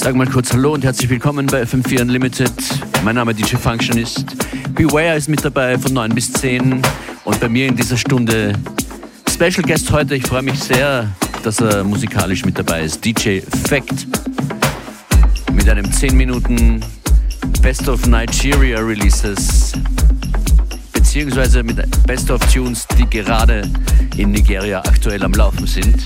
sage mal kurz Hallo und herzlich willkommen bei FM4 Unlimited. Mein Name DJ Functionist. Beware ist mit dabei von 9 bis 10 und bei mir in dieser Stunde Special Guest heute. Ich freue mich sehr, dass er musikalisch mit dabei ist. DJ Fact mit einem 10 Minuten Best of Nigeria Releases beziehungsweise mit Best of Tunes, die gerade in Nigeria aktuell am Laufen sind.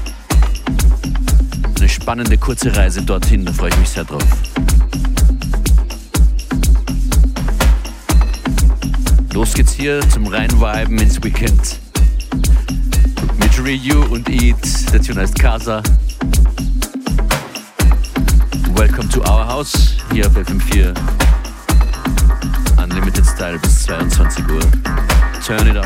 Eine spannende kurze Reise dorthin, da freue ich mich sehr drauf. Los geht's hier zum Reinviben ins Weekend mit Ryu und Eat. Der Tune heißt Casa. Welcome to our house hier auf FM4 Unlimited Style bis 22 Uhr. Turn it up.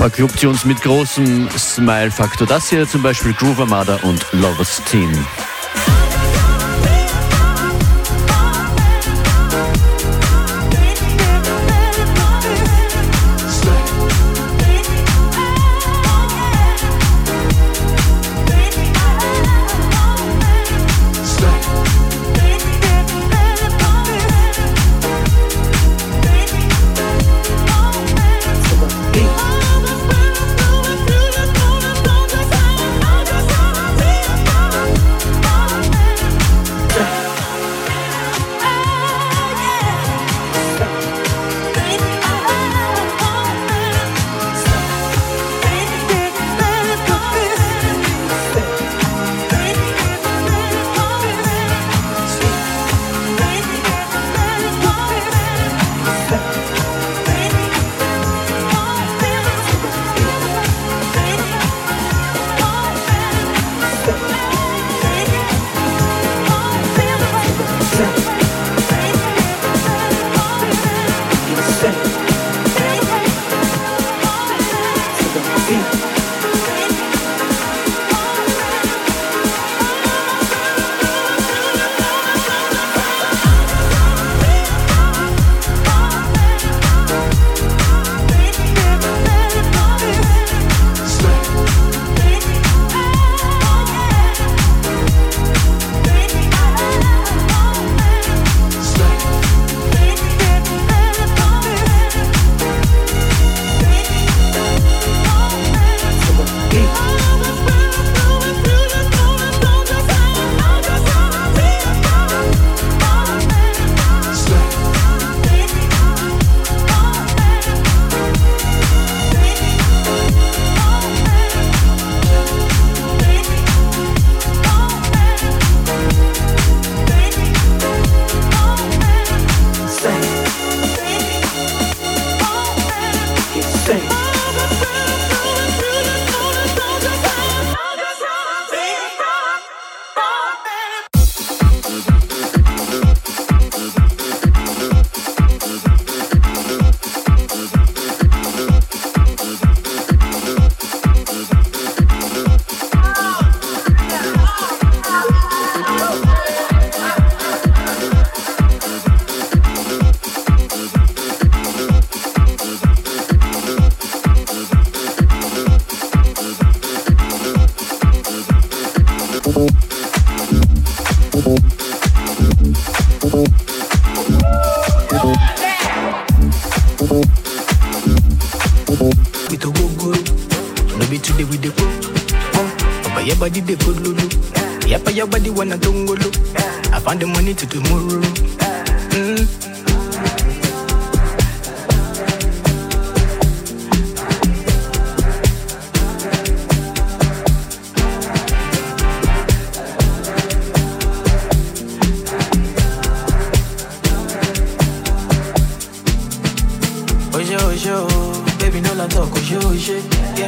Paar Clubtunes mit großem Smile-Faktor. Das hier zum Beispiel Groove Armada und Lovers Team. I found the money to tomorrow. Baby, no la talk, yeah.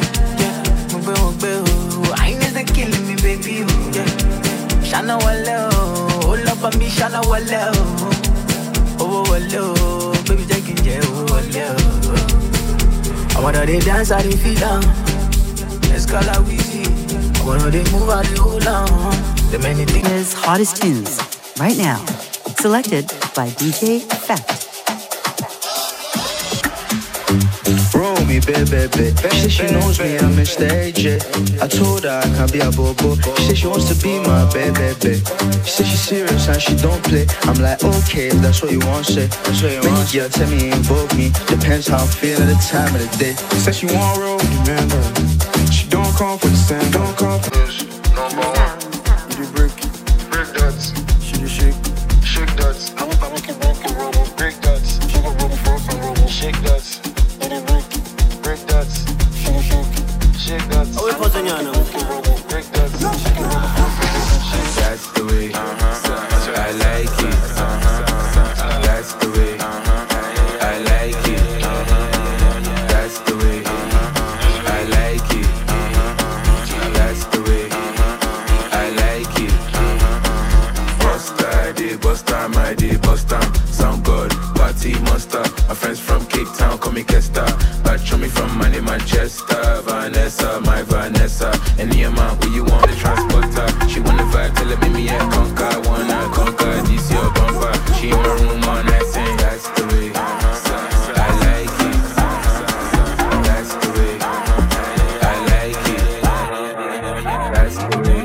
I ain't just killing me, baby, yeah. Shana wale, oh, love me, Shana wale, oh, wale, baby, taking jail, oh, wale. I wanna they dance, I they feel down. Let's call out easy. I wanna they move, I they hold on. The many things. His hottest tunes right now, selected by DJ Effect. Me, baby. She said she knows me, I'm Mr. AJ. I told her I can't be a bobo. She said she wants to be my baby. She said she's serious and she don't play. I'm like, okay, if that's what you want, say. Many girls tell me involve me. Depends how I'm feeling at the time of the day. She said she want roll, remember. She don't come for the same, don't come for this. Number one, you do break dots. She do shake dots. Anybody can break and roll it. Break dots. She don't ready for somebody. Shake dots. Break dots. Shake dots. Oh, break dots. That's the way. I like it. That's the way. I like it. That's the way. I like it. That's the way. I like it. Buster, my day, Sound good, party monster. My friends from Cape Town call me Kesta. touch on me from money Manchester. Vanessa, my Vanessa. Any amount where you want the transporter. She wanna vibe till it make me a conquer. Wanna conquer this your bumper. She in my room all night saying that's the way. I like it. That's the way. I like it. That's the way.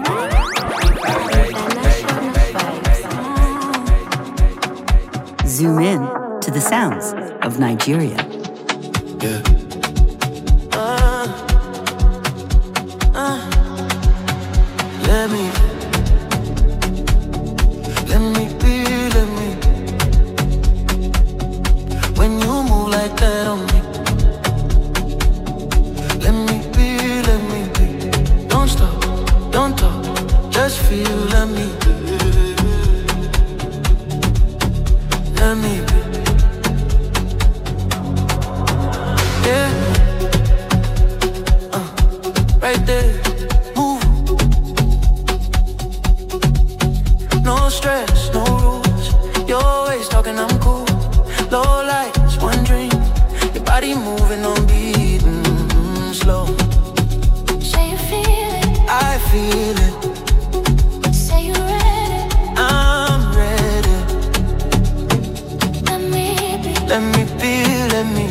Zoom in to the sounds of Nigeria. Yeah. Let me be. When you move like that on me, let me be. Don't stop, don't talk, just feel, let me be. Let me be. Yeah. Right there. Move. No stress, no rules. You're always talking, I'm cool. Low lights, one drink. Your body moving on beat, slow. Say you feel it. I feel it. Say you ready. I'm ready. Let me be. Let me be, let me.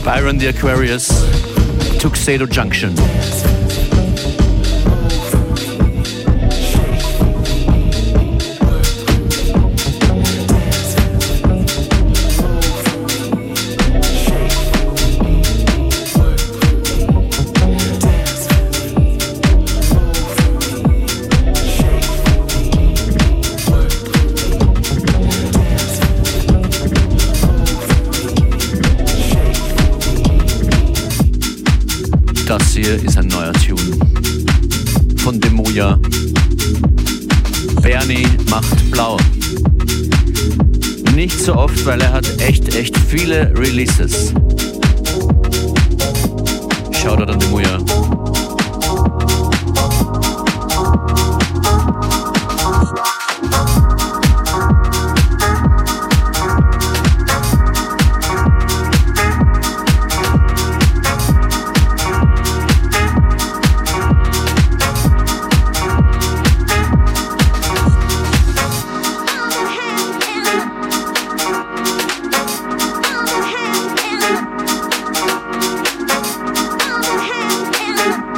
Byron the Aquarius, Tuxedo Junction. Das hier ist ein neuer Tune von Demuya. Bernie macht blau. Nicht so oft, weil er hat echt viele Releases. Shoutout an Demuya. Yeah.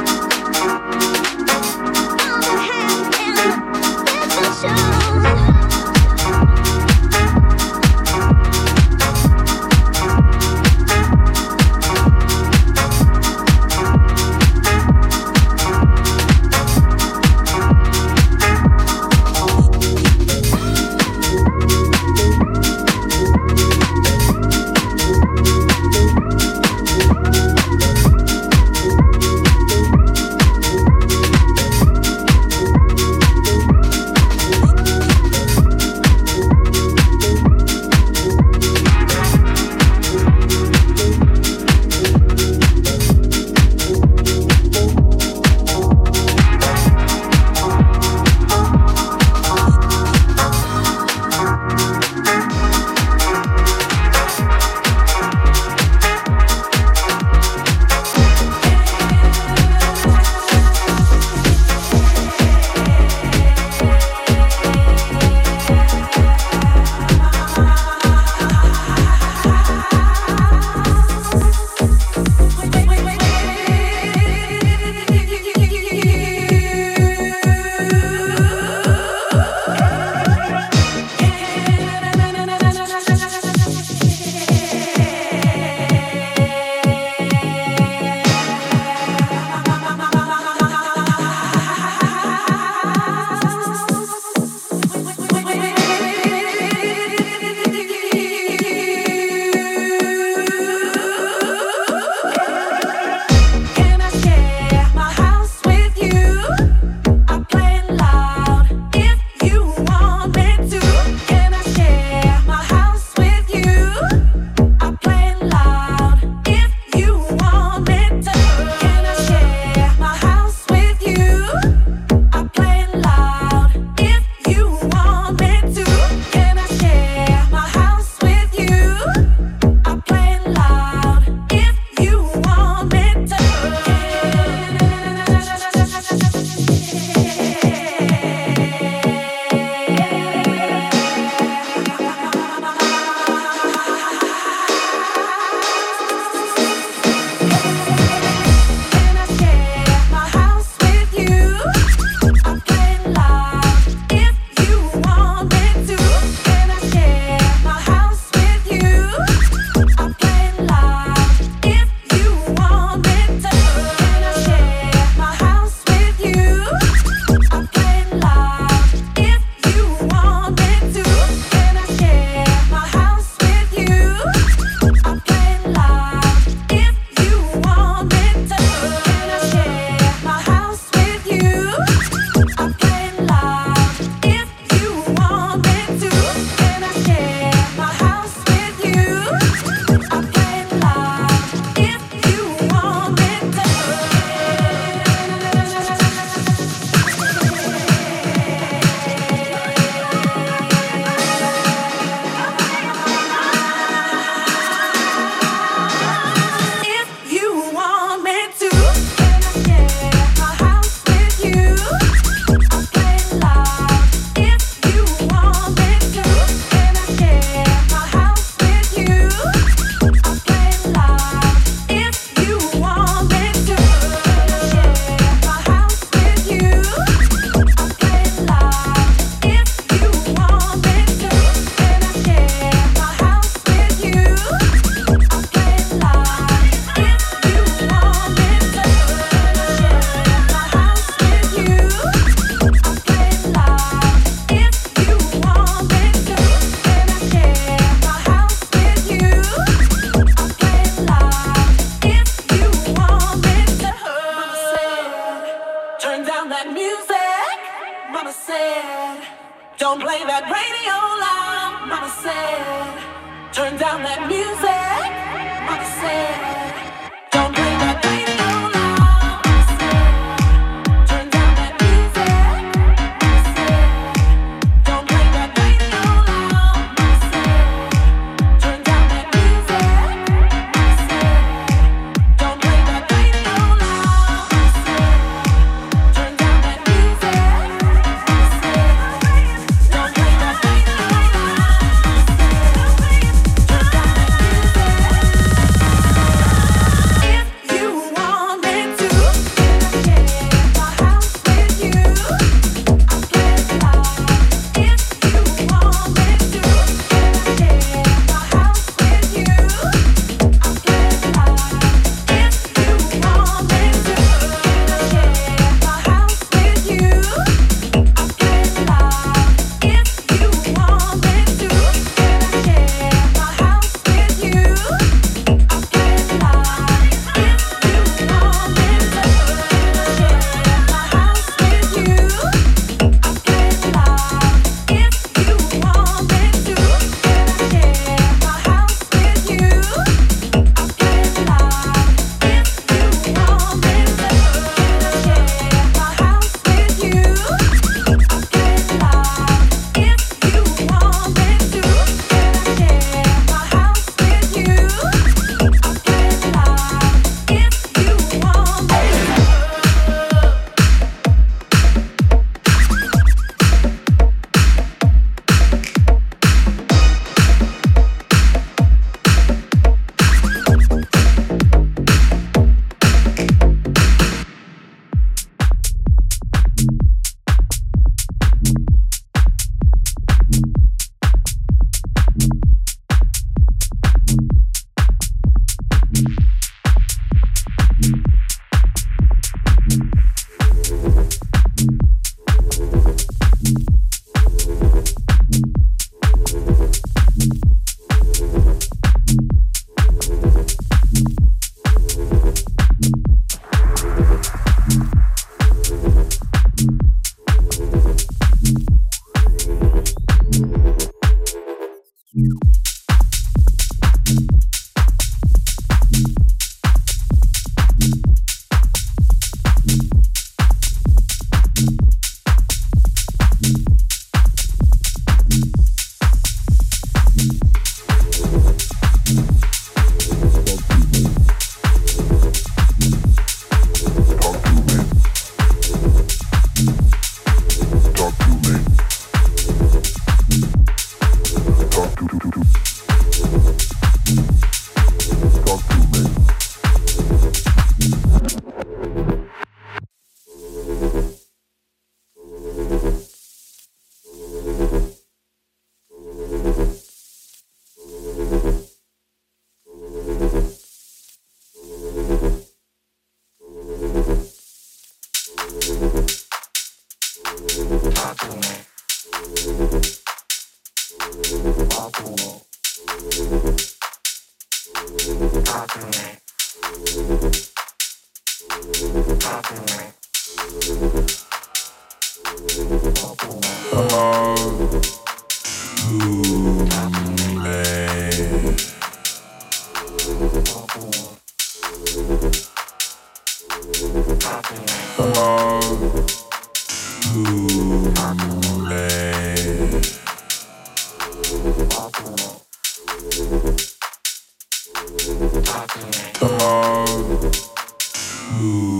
Ooh.